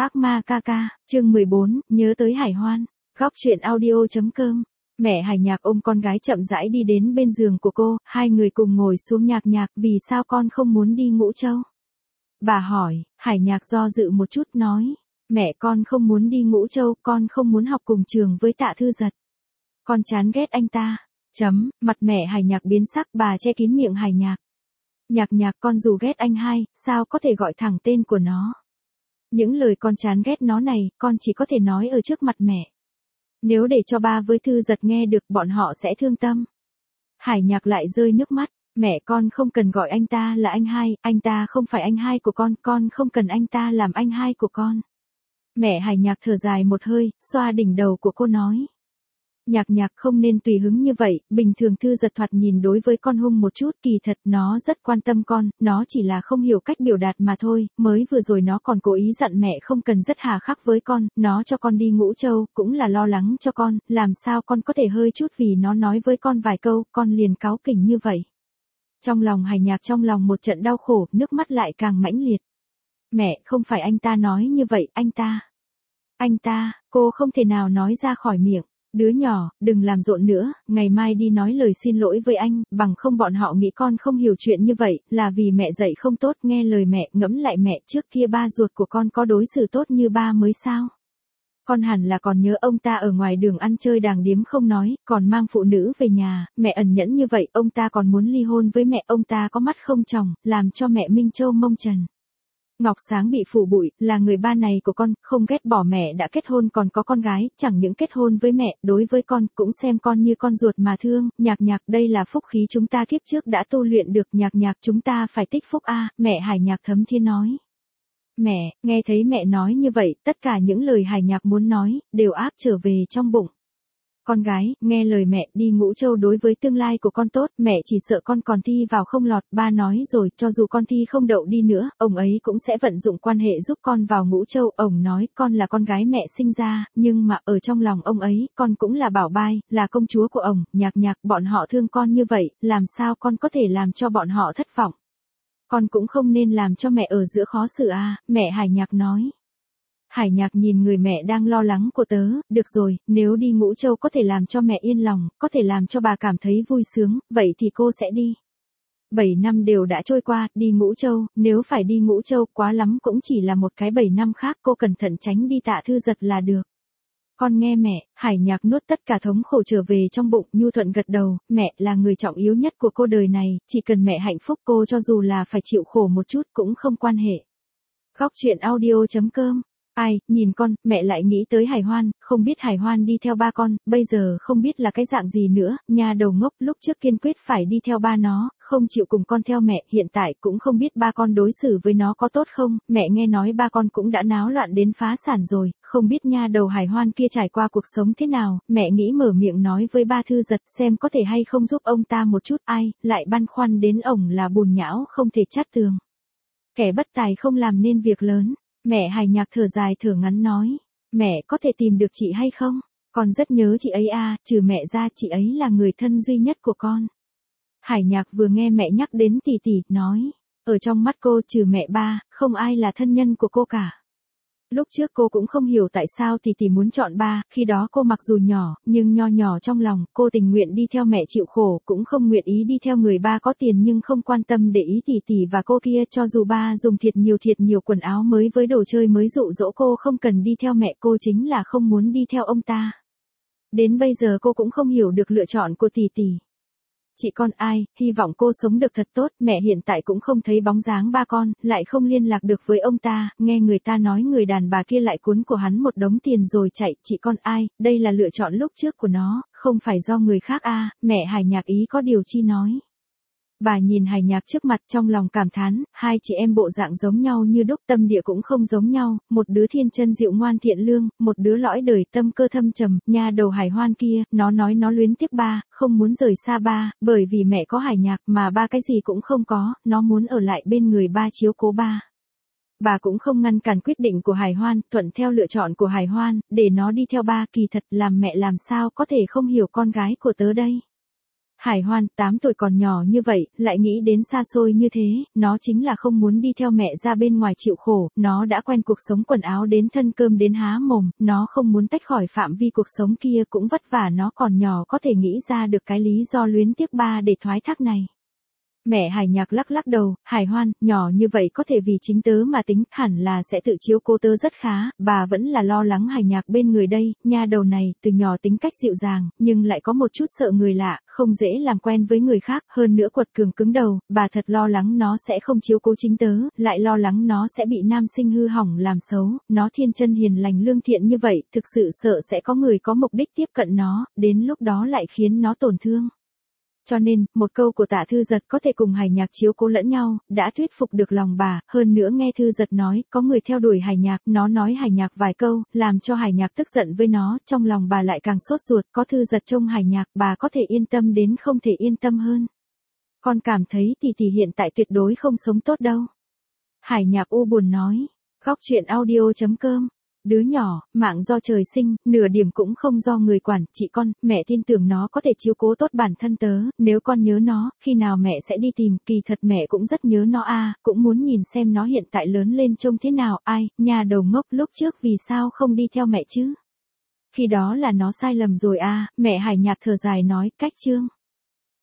Ác ma ca ca, chương 14, nhớ tới Hải Hoan. Góc truyện audio.com. Mẹ Hải Nhạc ôm con gái chậm rãi đi đến bên giường của cô, hai người cùng ngồi xuống. Nhạc Nhạc, vì sao con không muốn đi Ngũ Châu? Bà hỏi. Hải Nhạc do dự một chút nói, mẹ con không muốn đi Ngũ Châu, con không muốn học cùng trường với Tạ Thư Giật. Con chán ghét anh ta. Mặt mẹ Hải Nhạc biến sắc, bà che kín miệng Hải Nhạc. Nhạc Nhạc, con dù ghét anh hai, sao có thể gọi thẳng tên của nó? Những lời con chán ghét nó này, con chỉ có thể nói ở trước mặt mẹ. Nếu để cho ba với Thư Giật nghe được, bọn họ sẽ thương tâm. Hải Nhạc lại rơi nước mắt. Mẹ, con không cần gọi anh ta là anh hai, anh ta không phải anh hai của con không cần anh ta làm anh hai của con. Mẹ Hải Nhạc thở dài một hơi, xoa đỉnh đầu của cô nói. Nhạc Nhạc, không nên tùy hứng như vậy, bình thường Thư Giật thoạt nhìn đối với con hung một chút, kỳ thật nó rất quan tâm con, nó chỉ là không hiểu cách biểu đạt mà thôi, mới vừa rồi nó còn cố ý dặn mẹ không cần rất hà khắc với con, nó cho con đi Ngũ Châu, cũng là lo lắng cho con, làm sao con có thể hơi chút vì nó nói với con vài câu, con liền cáu kỉnh như vậy. Trong lòng Hải Nhạc trong lòng một trận đau khổ, nước mắt lại càng mãnh liệt. Mẹ, không phải anh ta nói như vậy, anh ta, cô không thể nào nói ra khỏi miệng. Đứa nhỏ, đừng làm rộn nữa, ngày mai đi nói lời xin lỗi với anh, bằng không bọn họ nghĩ con không hiểu chuyện như vậy, là vì mẹ dạy không tốt, nghe lời mẹ, ngẫm lại mẹ, trước kia ba ruột của con có đối xử tốt như ba mới sao? Con hẳn là còn nhớ ông ta ở ngoài đường ăn chơi đàng điếm không nói, còn mang phụ nữ về nhà, mẹ ẩn nhẫn như vậy, ông ta còn muốn ly hôn với mẹ, ông ta có mắt không tròng, làm cho mẹ Minh Châu mông trần. Ngọc Sáng bị phủ bụi, là người ba này của con, không ghét bỏ mẹ đã kết hôn còn có con gái, chẳng những kết hôn với mẹ, đối với con, cũng xem con như con ruột mà thương. Nhạc Nhạc, đây là phúc khí chúng ta kiếp trước đã tu luyện được. Nhạc Nhạc, chúng ta phải tích phúc a. Mẹ Hải Nhạc thấm thiên nói. Mẹ, nghe thấy mẹ nói như vậy, tất cả những lời Hải Nhạc muốn nói, đều áp trở về trong bụng. Con gái, nghe lời mẹ, đi Ngũ Châu đối với tương lai của con tốt, mẹ chỉ sợ con còn thi vào không lọt, ba nói rồi, cho dù con thi không đậu đi nữa, ông ấy cũng sẽ vận dụng quan hệ giúp con vào Ngũ Châu, ông nói, con là con gái mẹ sinh ra, nhưng mà ở trong lòng ông ấy, con cũng là bảo bai, là công chúa của ông. Nhạc Nhạc, bọn họ thương con như vậy, làm sao con có thể làm cho bọn họ thất vọng? Con cũng không nên làm cho mẹ ở giữa khó xử à, mẹ Hải Nhạc nói. Hải Nhạc nhìn người mẹ đang lo lắng của tớ, được rồi, nếu đi Ngũ Châu có thể làm cho mẹ yên lòng, có thể làm cho bà cảm thấy vui sướng, vậy thì cô sẽ đi. 7 năm đều đã trôi qua, đi Ngũ Châu, nếu phải đi Ngũ Châu quá lắm cũng chỉ là một cái 7 năm khác, cô cẩn thận tránh đi Tạ Thư Giật là được. Con nghe mẹ. Hải Nhạc nuốt tất cả thống khổ trở về trong bụng, nhu thuận gật đầu, mẹ là người trọng yếu nhất của cô đời này, chỉ cần mẹ hạnh phúc cô cho dù là phải chịu khổ một chút cũng không quan hệ. Góc truyện audio.com. Ai, nhìn con, mẹ lại nghĩ tới Hải Hoan, không biết Hải Hoan đi theo ba con, bây giờ không biết là cái dạng gì nữa, nhà đầu ngốc, lúc trước kiên quyết phải đi theo ba nó, không chịu cùng con theo mẹ, hiện tại cũng không biết ba con đối xử với nó có tốt không, mẹ nghe nói ba con cũng đã náo loạn đến phá sản rồi, không biết nha đầu Hải Hoan kia trải qua cuộc sống thế nào, mẹ nghĩ mở miệng nói với ba Thư Giật xem có thể hay không giúp ông ta một chút, ai, lại băn khoăn đến ổng là bùn nhão không thể chát tường. Kẻ bất tài không làm nên việc lớn. Mẹ Hải Nhạc thở dài thở ngắn nói, mẹ có thể tìm được chị hay không? Con rất nhớ chị ấy à, trừ mẹ ra chị ấy là người thân duy nhất của con. Hải Nhạc vừa nghe mẹ nhắc đến tỷ tỷ, nói, ở trong mắt cô trừ mẹ ba, không ai là thân nhân của cô cả. Lúc trước cô cũng không hiểu tại sao tỷ tỷ muốn chọn ba, khi đó cô mặc dù nhỏ, nhưng nho nhỏ trong lòng, cô tình nguyện đi theo mẹ chịu khổ, cũng không nguyện ý đi theo người ba có tiền nhưng không quan tâm để ý tỷ tỷ và cô kia, cho dù ba dùng thiệt nhiều quần áo mới với đồ chơi mới dụ dỗ cô không cần đi theo mẹ, cô chính là không muốn đi theo ông ta. Đến bây giờ cô cũng không hiểu được lựa chọn của tỷ tỷ. Chị con ai, hy vọng cô sống được thật tốt, mẹ hiện tại cũng không thấy bóng dáng ba con, lại không liên lạc được với ông ta, nghe người ta nói người đàn bà kia lại cuốn của hắn một đống tiền rồi chạy, chị con ai, đây là lựa chọn lúc trước của nó, không phải do người khác a. Mẹ Hải Nhạc ý có điều chi nói. Bà nhìn Hải Nhạc trước mặt trong lòng cảm thán, hai chị em bộ dạng giống nhau như đúc, tâm địa cũng không giống nhau, một đứa thiên chân dịu ngoan thiện lương, một đứa lõi đời tâm cơ thâm trầm, nha đầu Hải Hoan kia, nó nói nó luyến tiếc ba, không muốn rời xa ba, bởi vì mẹ có Hải Nhạc mà ba cái gì cũng không có, nó muốn ở lại bên người ba chiếu cố ba. Bà cũng không ngăn cản quyết định của Hải Hoan, thuận theo lựa chọn của Hải Hoan, để nó đi theo ba, kỳ thật làm mẹ làm sao có thể không hiểu con gái của tớ đây. Hải Hoan, 8 tuổi còn nhỏ như vậy, lại nghĩ đến xa xôi như thế, nó chính là không muốn đi theo mẹ ra bên ngoài chịu khổ, nó đã quen cuộc sống quần áo đến thân cơm đến há mồm, nó không muốn tách khỏi phạm vi cuộc sống kia cũng vất vả, nó còn nhỏ có thể nghĩ ra được cái lý do luyến tiếc ba để thoái thác này. Mẹ Hải Nhạc lắc lắc đầu, Hải Hoan, nhỏ như vậy có thể vì chính tớ mà tính, hẳn là sẽ tự chiếu cố tớ rất khá, bà vẫn là lo lắng Hải Nhạc bên người đây, nha đầu này, từ nhỏ tính cách dịu dàng, nhưng lại có một chút sợ người lạ, không dễ làm quen với người khác, hơn nữa quật cường cứng đầu, bà thật lo lắng nó sẽ không chiếu cố chính tớ, lại lo lắng nó sẽ bị nam sinh hư hỏng làm xấu, nó thiên chân hiền lành lương thiện như vậy, thực sự sợ sẽ có người có mục đích tiếp cận nó, đến lúc đó lại khiến nó tổn thương. Cho nên, một câu của Tạ Thư Giật có thể cùng Hải Nhạc chiếu cố lẫn nhau, đã thuyết phục được lòng bà, hơn nữa nghe Thư Giật nói, có người theo đuổi Hải Nhạc, nó nói Hải Nhạc vài câu, làm cho Hải Nhạc tức giận với nó, trong lòng bà lại càng sốt ruột, có Thư Giật trông Hải Nhạc, bà có thể yên tâm đến không thể yên tâm hơn. Con cảm thấy tỷ tỷ hiện tại tuyệt đối không sống tốt đâu. Hải Nhạc u buồn nói, góc truyện audio.com. Đứa nhỏ, mạng do trời sinh, nửa điểm cũng không do người quản, chị con, mẹ tin tưởng nó có thể chiếu cố tốt bản thân tớ, nếu con nhớ nó, khi nào mẹ sẽ đi tìm, kỳ thật mẹ cũng rất nhớ nó cũng muốn nhìn xem nó hiện tại lớn lên trông thế nào, ai, nhà đầu ngốc lúc trước vì sao không đi theo mẹ chứ? Khi đó là nó sai lầm rồi mẹ Hải Nhạc thở dài nói, cách chương.